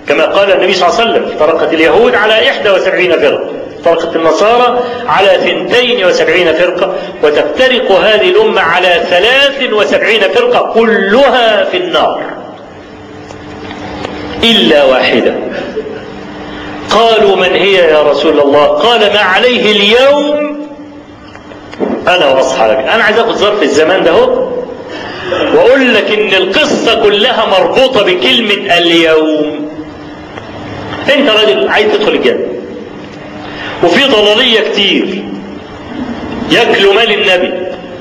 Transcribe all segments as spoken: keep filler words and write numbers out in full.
كما قال النبي صلى الله عليه وسلم: افترقت اليهود على إحدى وسبعين فرقة، افترقت النصارى على اثنتين وسبعين فرقة، وتفترق هذه الأمة على ثلاث وسبعين فرقة كلها في النار إلا واحدة. قالوا: من هي يا رسول الله؟ قال: ما عليه اليوم أنا وأصحابي. أنا عايز أخذ ظرف الزمان ده هو وأقول لك إن القصة كلها مربوطة بكلمة اليوم. أنت راجل عايز تدخل الجنة، وفي ضلالية كتير ياكلوا مال النبي،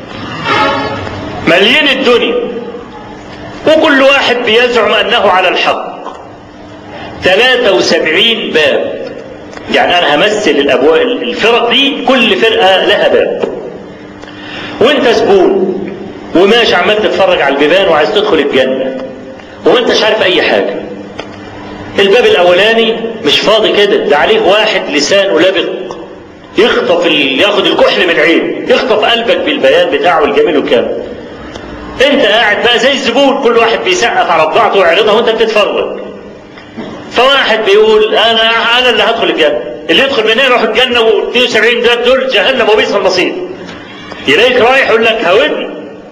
مليين الدنيا، وكل واحد بيزعم أنه على الحق. ثلاثة وسبعين باب، يعني أنا همثل الأبواب الفرق دي، كل فرقة لها باب، وأنت زبون وماشي عمال تتفرج على البيبان وعايز تدخل الجنة وما انتش عارف أي حاجة. الباب الأولاني مش فاضي كده، ده عليه واحد لسانه لبق يخطف ال... ياخد الكحل من عين، يخطف قلبك بالبيان بتاعه الجميل والكامل. انت قاعد بقى زي الزبون، كل واحد بيسقف على بضاعته ويعرضها وانت بتتفرج. فواحد بيقول: انا انا اللي هدخل الجنه، اللي يدخل من هنا يروح الجنه، واثنين وسبعين ده دول جهنم وبئس المصير. يلاقيك رايح يقول لك: هاودني،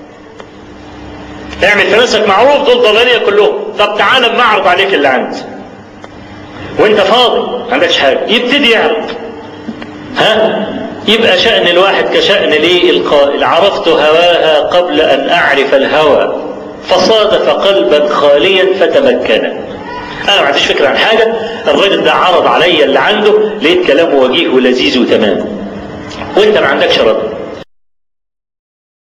اعمل في نفسك معروف، دول ضلاليه كلهم، طب تعالى اما اعرض عليك اللي عندي. وانت فاضي ما عندكش حاجه، يبتدي يعرض. ها؟ يبقى شأن الواحد كشأن ليه القائل: عرفت هواها قبل أن أعرف الهوى، فصادف قلبا خاليا فتمكن. أنا ما عنديش فكرة عن حاجة، الراجل ده عرض عليا اللي عنده، لقيت كلامه وجيه ولذيذ وتمام، وأنت ما عندكش رد.